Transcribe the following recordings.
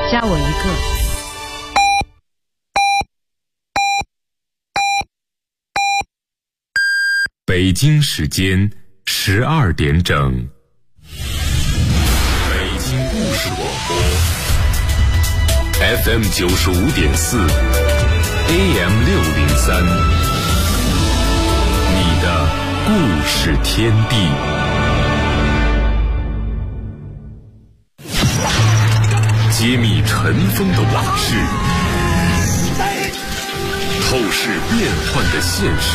加我一个。 北京时间12点整。北京故事广播 FM 95.4 AM 603，你的故事天地。揭秘尘封的往事，透视变幻的现实，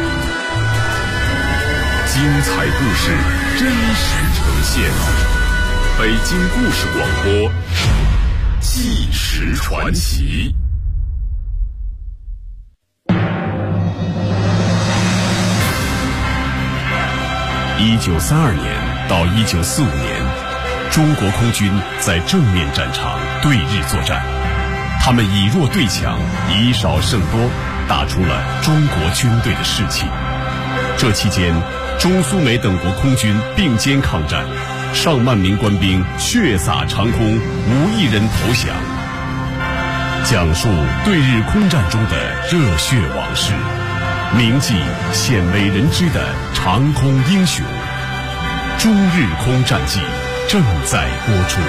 精彩故事真实呈现。北京故事广播，纪实传奇。1932年到1945年，中国空军在正面战场对日作战，他们以弱对强，以少胜多，打出了中国军队的士气。这期间，中苏美等国空军并肩抗战，上万名官兵血洒长空，无一人投降。讲述对日空战中的热血往事，铭记鲜为人知的长空英雄。中日空战记正在播出。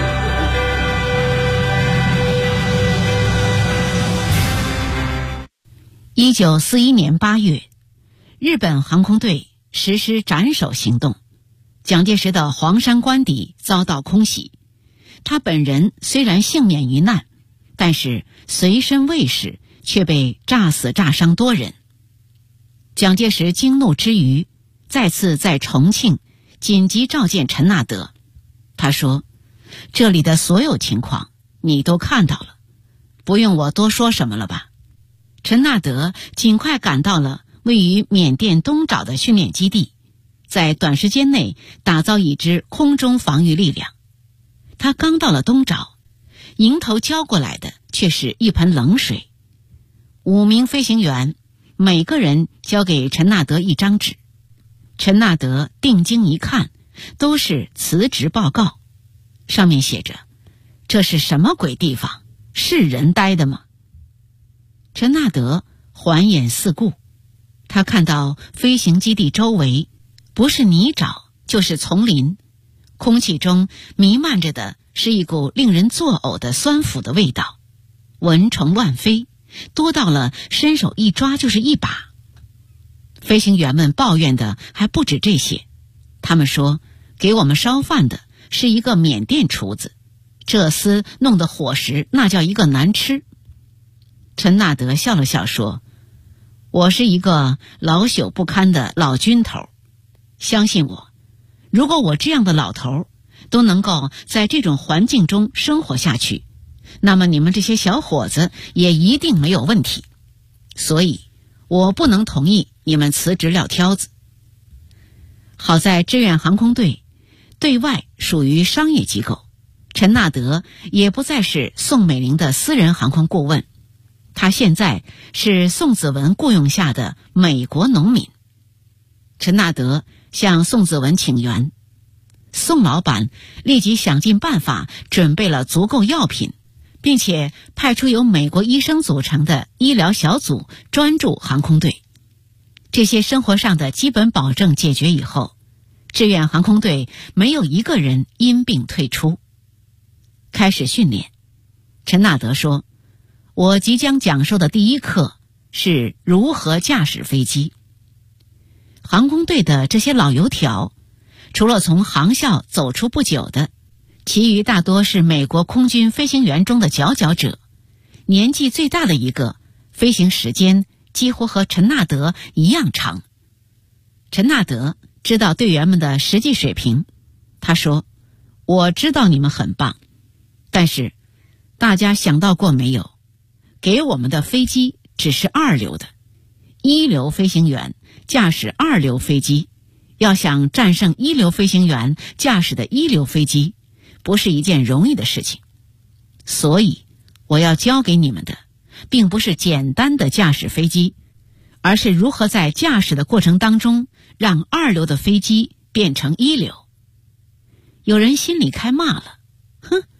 1941年8月，日本航空队实施斩首行动，蒋介石的黄山官邸遭到空袭。他本人虽然幸免于难，但是随身卫士却被炸死炸伤多人。蒋介石惊怒之余，再次在重庆紧急召见陈纳德。他说，这里的所有情况你都看到了，不用我多说什么了吧。陈纳德尽快赶到了位于缅甸东爪的训练基地，在短时间内打造一支空中防御力量。他刚到了东爪，迎头浇过来的却是一盆冷水。5名飞行员每个人交给陈纳德一张纸，陈纳德定睛一看，都是辞职报告，上面写着：这是什么鬼地方？是人待的吗？陈纳德环眼四顾，他看到飞行基地周围不是泥沼就是丛林，空气中弥漫着的是一股令人作呕的酸腐的味道，蚊虫乱飞，多到了伸手一抓就是一把。飞行员们抱怨的还不止这些，他们说给我们烧饭的是一个缅甸厨子，这厮弄的伙食那叫一个难吃。陈纳德笑了笑说，我是一个老朽不堪的老军头，相信我，如果我这样的老头都能够在这种环境中生活下去，那么你们这些小伙子也一定没有问题，所以我不能同意你们辞职撂挑子。好在志愿航空队对外属于商业机构，陈纳德也不再是宋美龄的私人航空顾问，他现在是宋子文雇用下的美国农民。陈纳德向宋子文请援，宋老板立即想尽办法准备了足够药品，并且派出由美国医生组成的医疗小组专注航空队。这些生活上的基本保证解决以后，志愿航空队没有一个人因病退出。开始训练，陈纳德说，我即将讲授的第一课是如何驾驶飞机。航空队的这些老油条，除了从航校走出不久的，其余大多是美国空军飞行员中的佼佼者。年纪最大的一个，飞行时间几乎和陈纳德一样长。陈纳德知道队员们的实际水平，他说，我知道你们很棒，但是大家想到过没有，给我们的飞机只是2流的，1流飞行员驾驶2流飞机，要想战胜1流飞行员驾驶的1流飞机，不是一件容易的事情。所以我要教给你们的并不是简单的驾驶飞机，而是如何在驾驶的过程当中让2流的飞机变成1流。有人心里开骂了，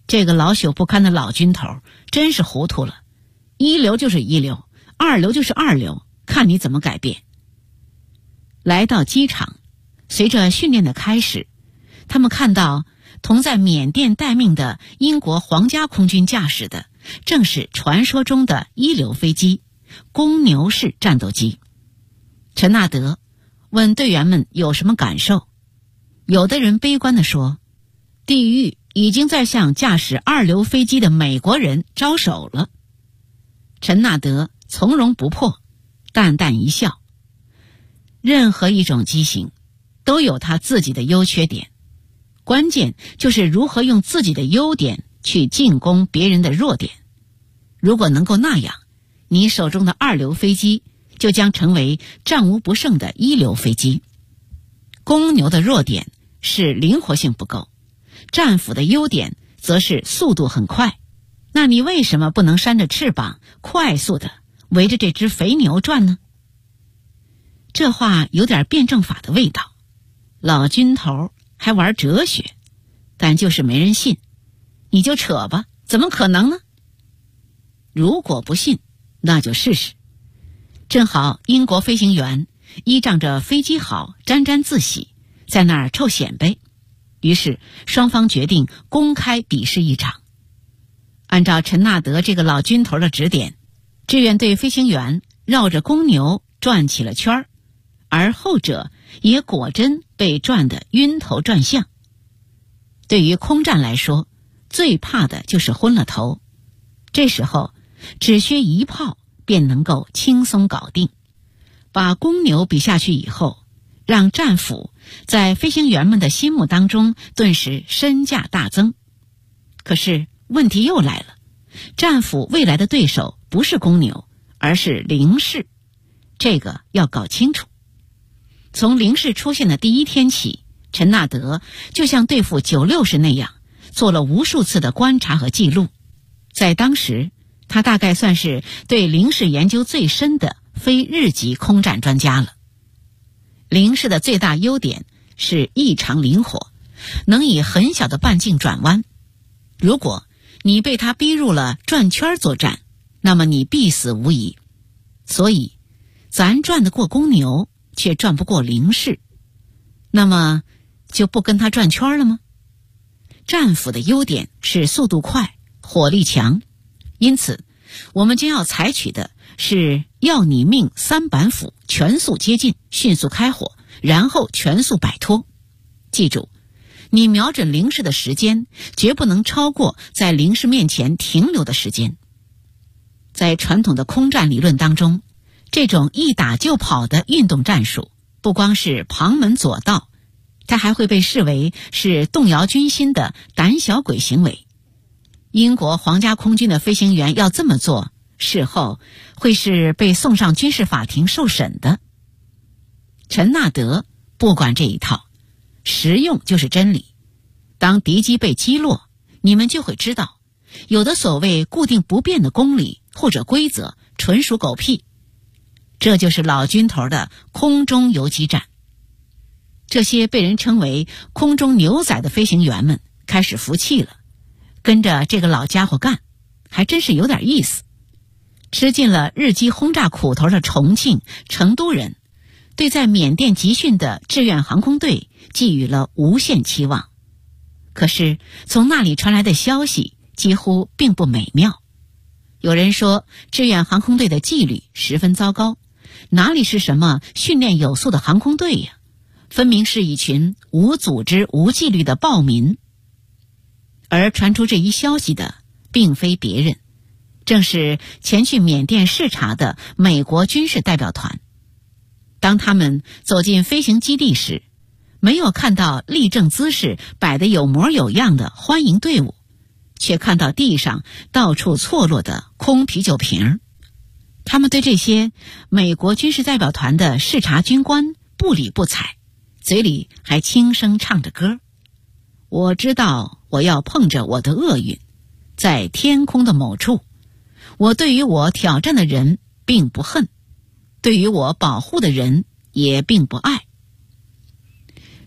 这个老朽不堪的老军头真是糊涂了，一流就是一流，二流就是二流，看你怎么改变。来到机场，随着训练的开始，他们看到同在缅甸待命的英国皇家空军驾驶的正是传说中的一流飞机公牛式战斗机。陈纳德问队员们有什么感受，有的人悲观地说，地狱已经在向驾驶二流飞机的美国人招手了。陈纳德从容不迫，淡淡一笑，任何一种机型都有它自己的优缺点，关键就是如何用自己的优点去进攻别人的弱点。如果能够那样，你手中的二流飞机就将成为战无不胜的一流飞机。公牛的弱点是灵活性不够，战斧的优点则是速度很快。那你为什么不能扇着翅膀，快速地围着这只肥牛转呢？这话有点辩证法的味道，老军头还玩哲学，但就是没人信。你就扯吧，怎么可能呢？如果不信，那就试试。正好英国飞行员依仗着飞机好沾沾自喜，在那儿臭显摆，于是双方决定公开比试一场。按照陈纳德这个老军头的指点，志愿队飞行员绕着公牛转起了圈儿，而后者也果真被转得晕头转向。对于空战来说，最怕的就是昏了头，这时候只需一炮便能够轻松搞定。把公牛比下去以后，让战斧在飞行员们的心目当中顿时身价大增。可是问题又来了，战斧未来的对手不是公牛，而是零式，这个要搞清楚。从零式出现的第一天起，陈纳德就像对付96式那样，做了无数次的观察和记录。在当时，他大概算是对零式研究最深的非日籍空战专家了。零式的最大优点是异常灵活，能以很小的半径转弯。如果你被他逼入了转圈作战，那么你必死无疑。所以咱转得过公牛，却转不过零式，那么就不跟他转圈了吗？战斧的优点是速度快，火力强，因此我们将要采取的是要你命三板斧，全速接近，迅速开火，然后全速摆脱。记住，你瞄准零式的时间绝不能超过在零式面前停留的时间。在传统的空战理论当中，这种一打就跑的运动战术不光是旁门左道，它还会被视为是动摇军心的胆小鬼行为。英国皇家空军的飞行员要这么做，事后会是被送上军事法庭受审的。陈纳德不管这一套，实用就是真理。当敌机被击落，你们就会知道，有的所谓固定不变的公理或者规则纯属狗屁。这就是老军头的空中游击战。这些被人称为空中牛仔的飞行员们开始服气了，跟着这个老家伙干，还真是有点意思。吃尽了日机轰炸苦头的重庆、成都人，对在缅甸集训的志愿航空队寄予了无限期望。可是从那里传来的消息几乎并不美妙。有人说志愿航空队的纪律十分糟糕，哪里是什么训练有素的航空队呀，分明是一群无组织无纪律的暴民。而传出这一消息的并非别人，正是前去缅甸视察的美国军事代表团。当他们走进飞行基地时，没有看到立正姿势摆得有模有样的欢迎队伍，却看到地上到处错落的空啤酒瓶。他们对这些美国军事代表团的视察军官不理不睬，嘴里还轻声唱着歌。我知道我要碰着我的厄运，在天空的某处，我对于我挑战的人并不恨，对于我保护的人也并不爱。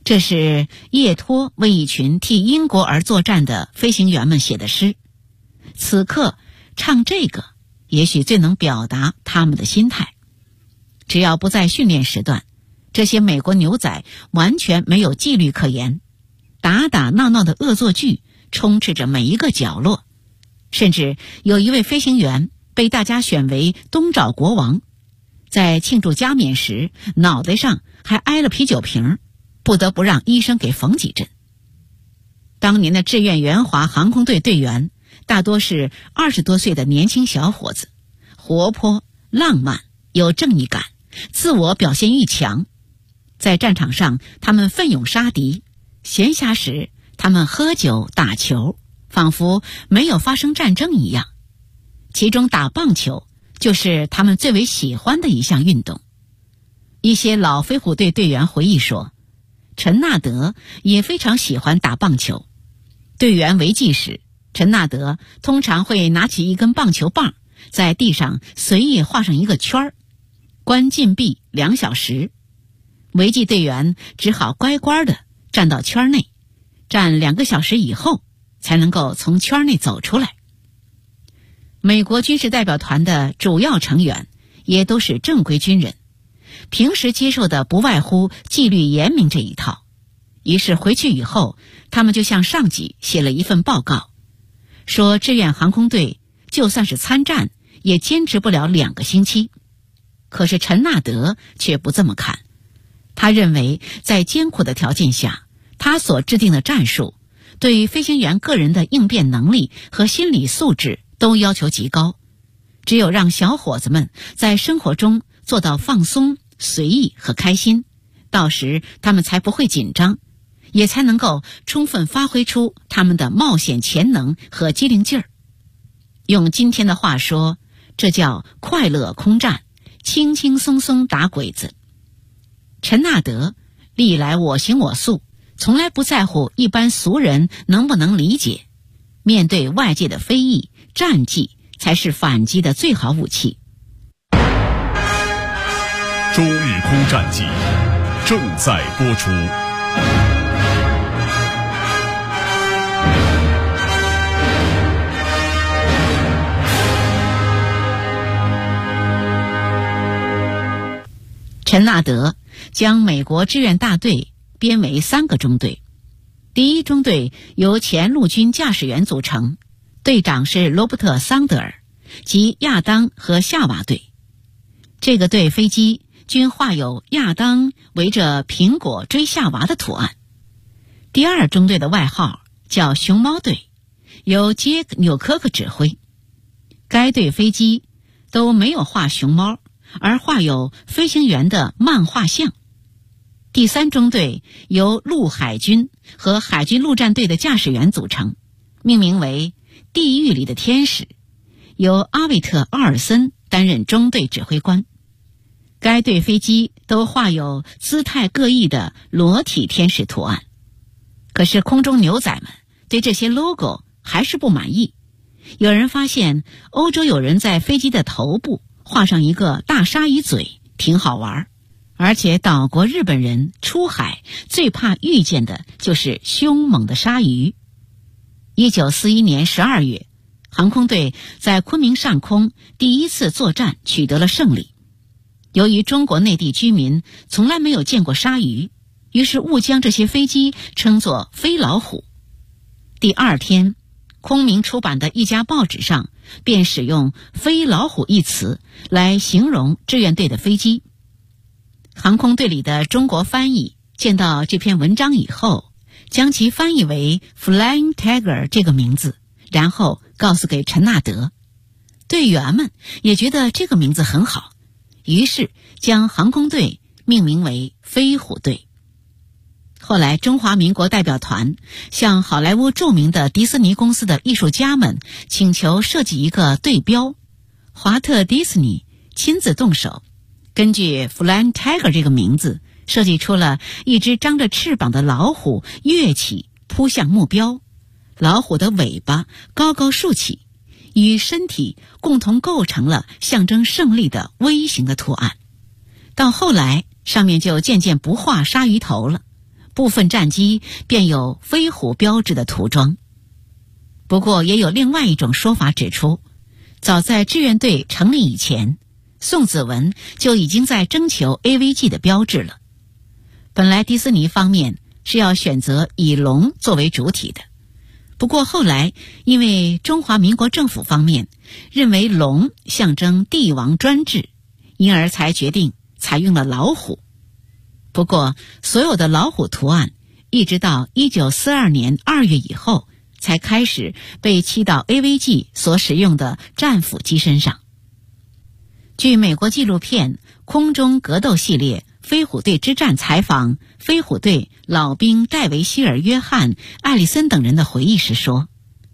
这是叶托为一群替英国而作战的飞行员们写的诗。此刻唱这个，也许最能表达他们的心态。只要不在训练时段，这些美国牛仔完全没有纪律可言，打打闹闹的恶作剧充斥着每一个角落，甚至有一位飞行员被大家选为东爪国王，在庆祝加冕时脑袋上还挨了啤酒瓶，不得不让医生给缝几针。当年的志愿援华航空队队员大多是20多岁的年轻小伙子，活泼浪漫，有正义感，自我表现欲强。在战场上他们奋勇杀敌，闲暇时他们喝酒打球，仿佛没有发生战争一样。其中打棒球就是他们最为喜欢的一项运动。一些老飞虎队队员回忆说，陈纳德也非常喜欢打棒球。队员违纪时，陈纳德通常会拿起一根棒球棒，在地上随意画上一个圈儿，关禁闭2小时。违纪队员只好乖乖地站到圈内，站2个小时以后才能够从圈内走出来。美国军事代表团的主要成员也都是正规军人，平时接受的不外乎纪律严明这一套。于是回去以后，他们就向上级写了一份报告，说志愿航空队就算是参战也坚持不了2个星期。可是陈纳德却不这么看，他认为在艰苦的条件下，他所制定的战术对飞行员个人的应变能力和心理素质都要求极高，只有让小伙子们在生活中做到放松、随意和开心，到时他们才不会紧张，也才能够充分发挥出他们的冒险潜能和机灵劲儿。用今天的话说，这叫快乐空战，轻轻松松打鬼子。陈纳德历来我行我素，从来不在乎一般俗人能不能理解。面对外界的非议，战绩才是反击的最好武器。 中日空战记正在播出。 陈纳德将美国志愿大队编为3个中队。第一中队由前陆军驾驶员组成，队长是罗伯特·桑德尔及亚当和夏娃队。这个队飞机均画有亚当围着苹果追夏娃的图案。第二中队的外号叫熊猫队，由杰克·纽科克指挥。该队飞机都没有画熊猫，而画有飞行员的漫画像。第三中队由陆海军和海军陆战队的驾驶员组成，命名为地狱里的天使，由阿维特·奥尔森担任中队指挥官。该队飞机都画有姿态各异的裸体天使图案。可是空中牛仔们对这些 logo 还是不满意。有人发现欧洲有人在飞机的头部画上一个大鲨鱼嘴，挺好玩。而且岛国日本人出海最怕遇见的就是凶猛的鲨鱼。1941年12月，航空队在昆明上空第一次作战取得了胜利。由于中国内地居民从来没有见过鲨鱼，于是误将这些飞机称作飞老虎。第二天，空明出版的一家报纸上便使用飞老虎一词来形容志愿队的飞机。航空队里的中国翻译见到这篇文章以后，将其翻译为 Flying Tiger 这个名字，然后告诉给陈纳德。队员们也觉得这个名字很好，于是将航空队命名为飞虎队。后来中华民国代表团向好莱坞著名的迪士尼公司的艺术家们请求设计一个队标，华特迪士尼亲自动手，根据 Flying Tiger 这个名字设计出了一只张着翅膀的老虎跃起扑向目标，老虎的尾巴高高竖起，与身体共同构成了象征胜利的 V 型的图案。到后来上面就渐渐不画鲨鱼头了， 部分战机便有飞虎标志的涂装。不过也有另外一种说法指出，早在志愿队成立以前，宋子文就已经在征求 AVG 的标志了。本来迪士尼方面是要选择以龙作为主体的，不过后来因为中华民国政府方面认为龙象征帝王专制，因而才决定采用了老虎。不过所有的老虎图案一直到1942年2月以后才开始被漆到 AVG 所使用的战斧机身上。据美国纪录片《空中格斗系列飞虎队之战》采访飞虎队老兵戴维希尔、约翰、艾利森等人的回忆时说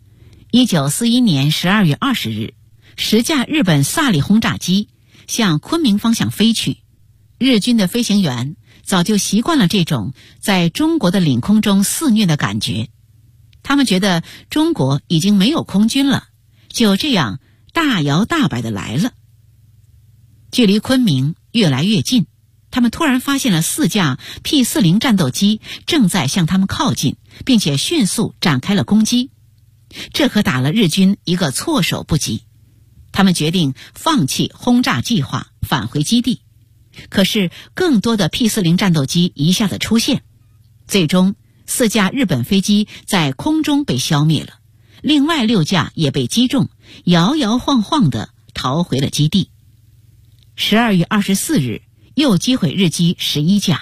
，1941年12月20日10架日本萨里轰炸机向昆明方向飞去，日军的飞行员早就习惯了这种在中国的领空中肆虐的感觉，他们觉得中国已经没有空军了，就这样大摇大摆地来了。距离昆明越来越近，他们突然发现了4架 P-40 战斗机正在向他们靠近，并且迅速展开了攻击。这可打了日军一个措手不及，他们决定放弃轰炸计划，返回基地。可是更多的 P-40 战斗机一下子出现，最终4架日本飞机在空中被消灭了，另外6架也被击中，摇摇晃晃地逃回了基地。12月24日又击毁日机11架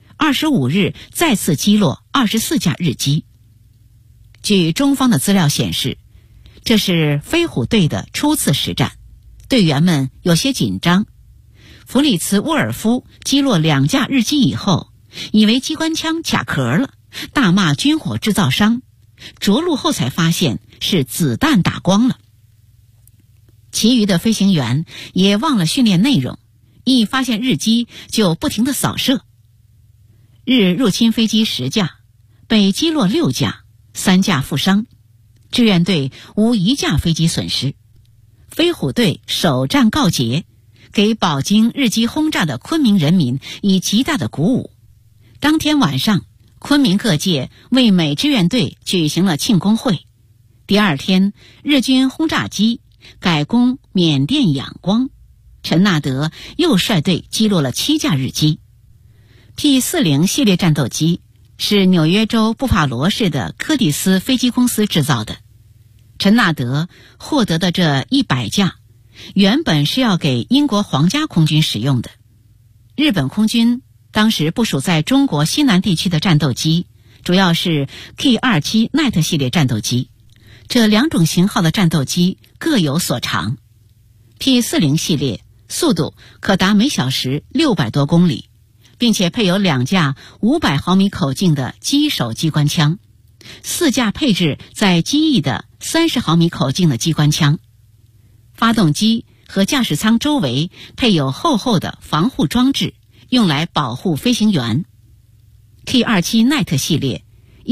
，25日再次击落24架日机。据中方的资料显示，这是飞虎队的初次实战，队员们有些紧张。弗里茨·沃尔夫击落2架日机以后，以为机关枪卡壳了，大骂军火制造商，着陆后才发现是子弹打光了。其余的飞行员也忘了训练内容，一发现日机就不停地扫射。日入侵飞机10架，被击落6架，3架负伤，志愿队无1架飞机损失。飞虎队首战告捷，给饱经日机轰炸的昆明人民以极大的鼓舞。当天晚上，昆明各界为美志愿队举行了庆功会。第二天，日军轰炸机改攻缅甸仰光，陈纳德又率队击落了7架日机。P-40 系列战斗机是纽约州布法罗市的柯蒂斯飞机公司制造的。陈纳德获得的这100架原本是要给英国皇家空军使用的。日本空军当时部署在中国西南地区的战斗机主要是 K-27 奈特系列战斗机，这2种型号的战斗机各有所长。P-40 系列速度可达每小时600多公里，并且配有2架500毫米口径的机手机关枪，4架配置在机翼的30毫米口径的机关枪。发动机和驾驶舱周围配有厚厚的防护装置，用来保护飞行员。K-27 奈特系列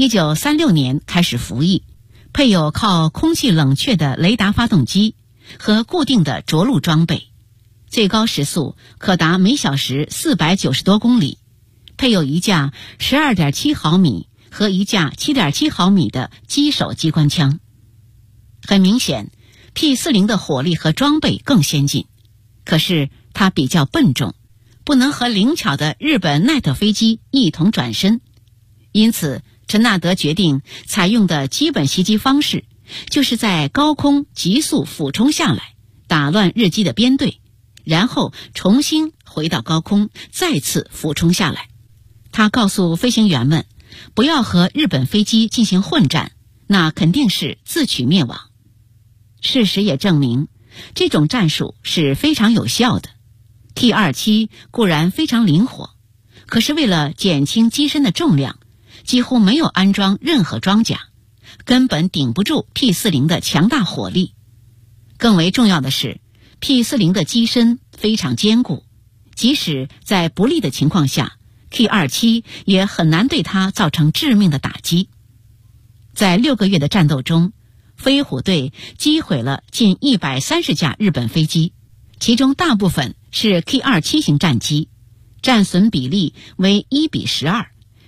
1936年开始服役，配有靠空气冷却的雷达发动机和固定的着陆装备，最高时速可达每小时490多公里，配有1架 12.7 毫米和1架 7.7 毫米的机手机关枪。很明显， P-40 的火力和装备更先进，可是它比较笨重，不能和灵巧的日本奈特飞机一同转身。因此陈纳德决定采用的基本袭击方式就是在高空急速俯冲下来，打乱日机的编队，然后重新回到高空，再次俯冲下来。他告诉飞行员们，不要和日本飞机进行混战，那肯定是自取灭亡。事实也证明，这种战术是非常有效的。T-27固然非常灵活，可是为了减轻机身的重量，几乎没有安装任何装甲，根本顶不住 P-40 的强大火力。更为重要的是， P-40 的机身非常坚固，即使在不利的情况下， K-27也很难对它造成致命的打击。在6个月的战斗中，飞虎队击毁了近130架日本飞机，其中大部分是 K-27 型战机，战损比例为1:12，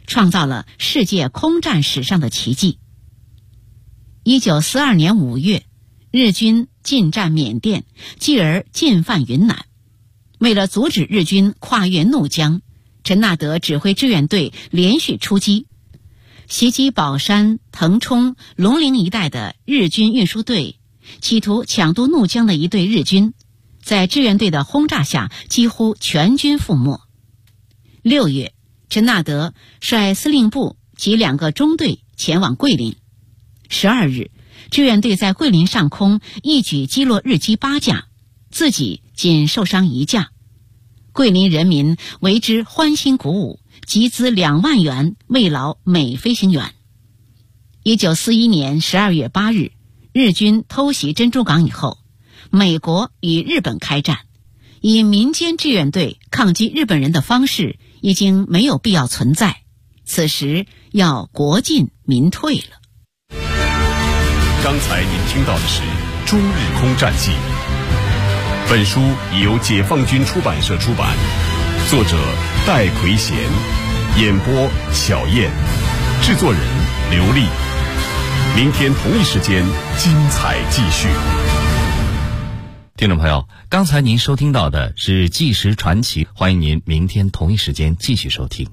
创造了世界空战史上的奇迹。1942年5月，日军进占缅甸，继而进犯云南。为了阻止日军跨越怒江，陈纳德指挥志愿队连续出击，袭击宝山、腾冲、龙陵一带的日军运输队，企图抢渡怒江的一队日军，在志愿队的轰炸下几乎全军覆没。6月，陈纳德率司令部及2个中队前往桂林。12日，志愿队在桂林上空一举击落日机8架，自己仅受伤1架。桂林人民为之欢欣鼓舞，集资2万元慰劳每飞行员。1941年12月8日，日军偷袭珍珠港以后，美国与日本开战，以民间志愿队抗击日本人的方式已经没有必要存在，此时要国进民退了。 刚才您听到的是《中日空战记》，本书已由解放军出版社出版，作者戴奎贤，演播巧燕，制作人刘丽。明天同一时间精彩继续。 听众朋友，刚才您收听到的是纪实传奇，欢迎您明天同一时间继续收听。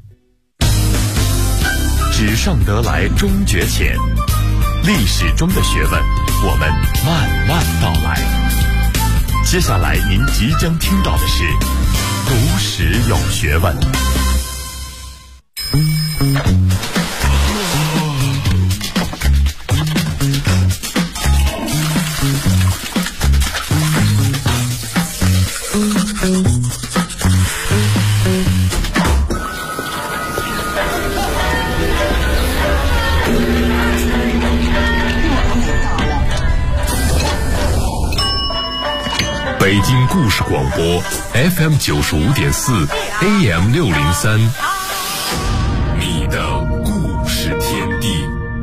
纸上得来终觉浅，历史中的学问，我们慢慢道来。接下来您即将听到的是读史有学问。北京故事广播 FM 95.4 AM 603，你的故事天地。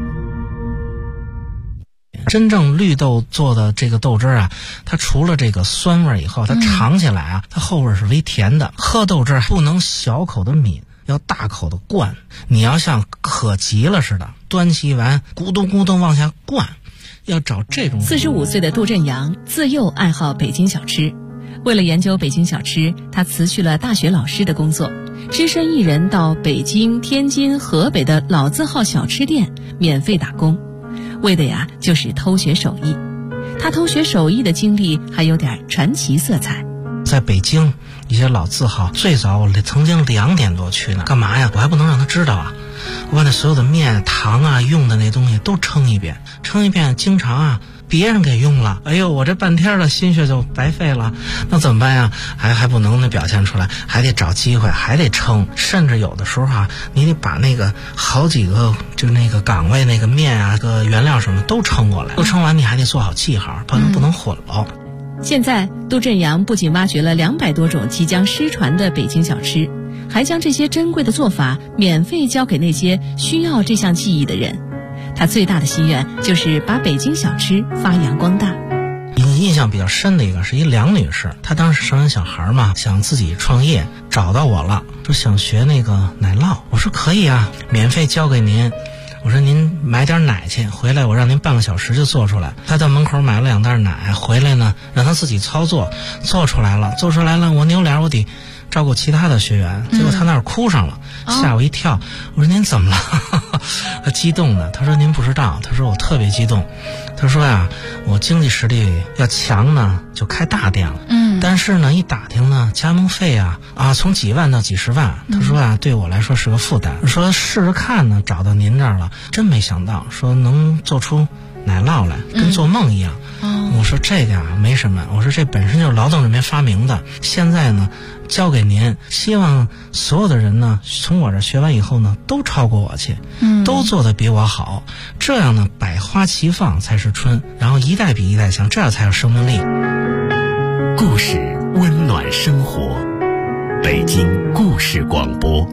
真正绿豆做的这个豆汁啊，它除了这个酸味以后，它尝起来啊，它后味是微甜的。喝豆汁不能小口的抿，要大口的灌。你要像渴急了似的，端起一碗咕咚咕咚往下灌。要找这种。 45岁的杜振阳自幼爱好北京小吃，为了研究北京小吃，他辞去了大学老师的工作，只身一人到北京、天津、河北的老字号小吃店免费打工，为的呀就是偷学手艺。他偷学手艺的经历还有点传奇色彩。 在北京一些老字号，最早我曾经2点多去呢，干嘛呀？我还不能让他知道啊！我把那所有的面、糖啊、用的那东西都称一遍，经常啊别人给用了，哎呦，我这半天的心血就白费了，那怎么办呀？还不能表现出来，还得找机会，还得称，甚至有的时候啊，你得把那个好几个就那个岗位那个面啊、个原料什么都称过来，都称完你还得做好记号，不能混了。 现在杜振阳不仅挖掘了200多种即将失传的北京小吃，还将这些珍贵的做法免费教给那些需要这项技艺的人。他最大的心愿就是把北京小吃发扬光大。 印象比较深的一个是一梁女士，她当时生完小孩嘛，想自己创业，找到我了，说想学那个奶酪。我说可以啊，免费教给您。我说您买点奶去，回来我让您半个小时就做出来。他到门口买了2袋奶，回来呢让他自己操作，做出来了，我扭脸我得照顾其他的学员，结果他那儿哭上了，吓我一跳。我说您怎么了？他激动的，他说您不知道，他说我特别激动。他说呀，我经济实力要强呢，就开大店了。但是呢，一打听呢，加盟费啊从几万到几十万。他说啊，对我来说是个负担。说试试看呢，找到您这儿了，真没想到，说能做出奶酪来，跟做梦一样。我说这个呀没什么，我说这本身就是劳动人民发明的，现在呢交给您，希望所有的人呢从我这学完以后呢都超过我去，都做得比我好，这样呢百花齐放才是春，然后一代比一代强，这样才有生命力。 故事温暖生活，北京故事广播。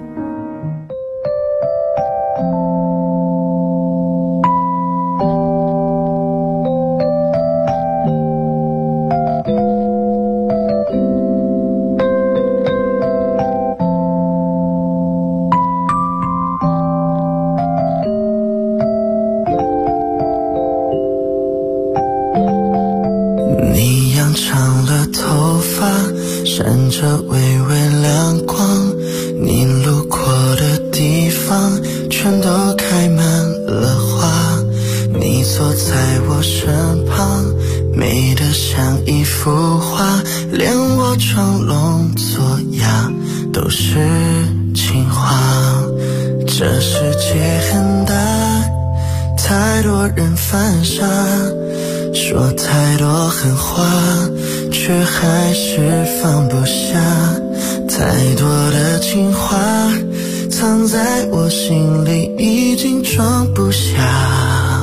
长长了头发，闪着微微亮光，你路过的地方全都开满了花，你坐在我身旁，美得像一幅画，连我装聋作哑都是情话。这世界很大，太多人犯傻，说太多狠话，却还是放不下，太多的情话藏在我心里已经装不下，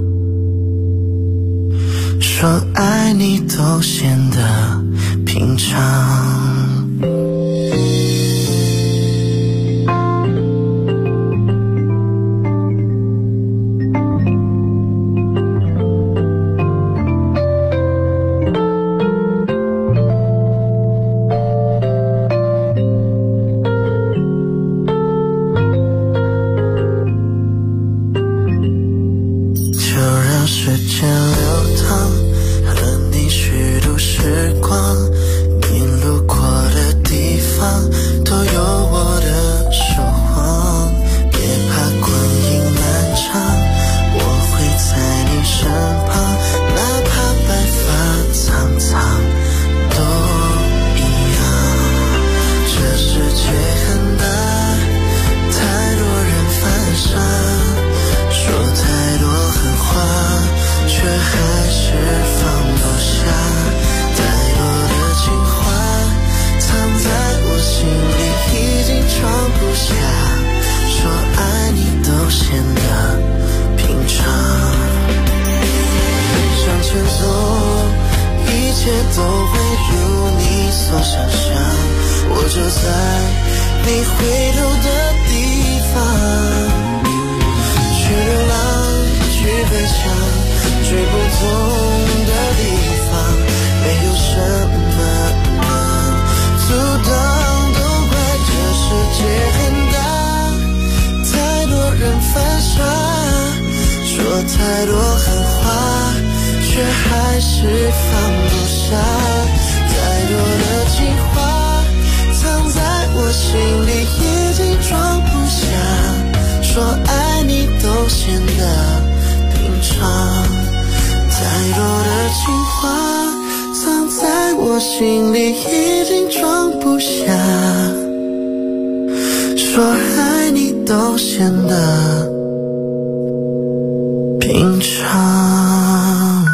说爱你都显得平常。太多狠话，却还是放不下，太多的情话藏在我心里已经装不下，说爱你都显得平常，太多的情话藏在我心里已经装不下，说爱你都显得平常。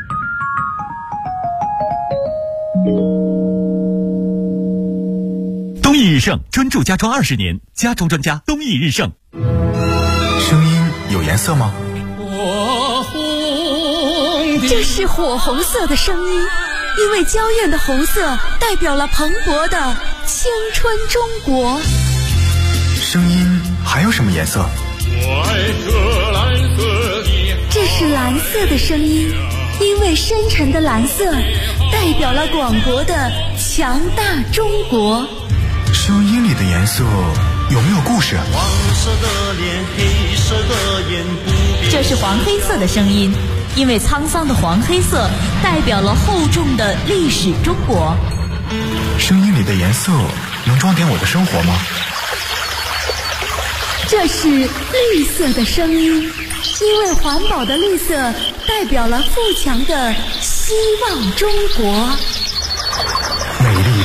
东益日盛专注家装20年，家装专家东益日盛。 声音有颜色吗？ 这是火红色的声音，因为娇艳的红色代表了蓬勃的青春中国。 声音还有什么颜色？ 这是蓝色的声音，因为深沉的蓝色代表了广博的强大中国。 声音里的颜色有没有故事？ 黄色的脸，黑色的眼， 这是黄黑色的声音，因为沧桑的黄黑色代表了厚重的历史中国。 声音里的颜色能装点我的生活吗？ 这是绿色的声音，因为环保的绿色代表了富强的希望中国。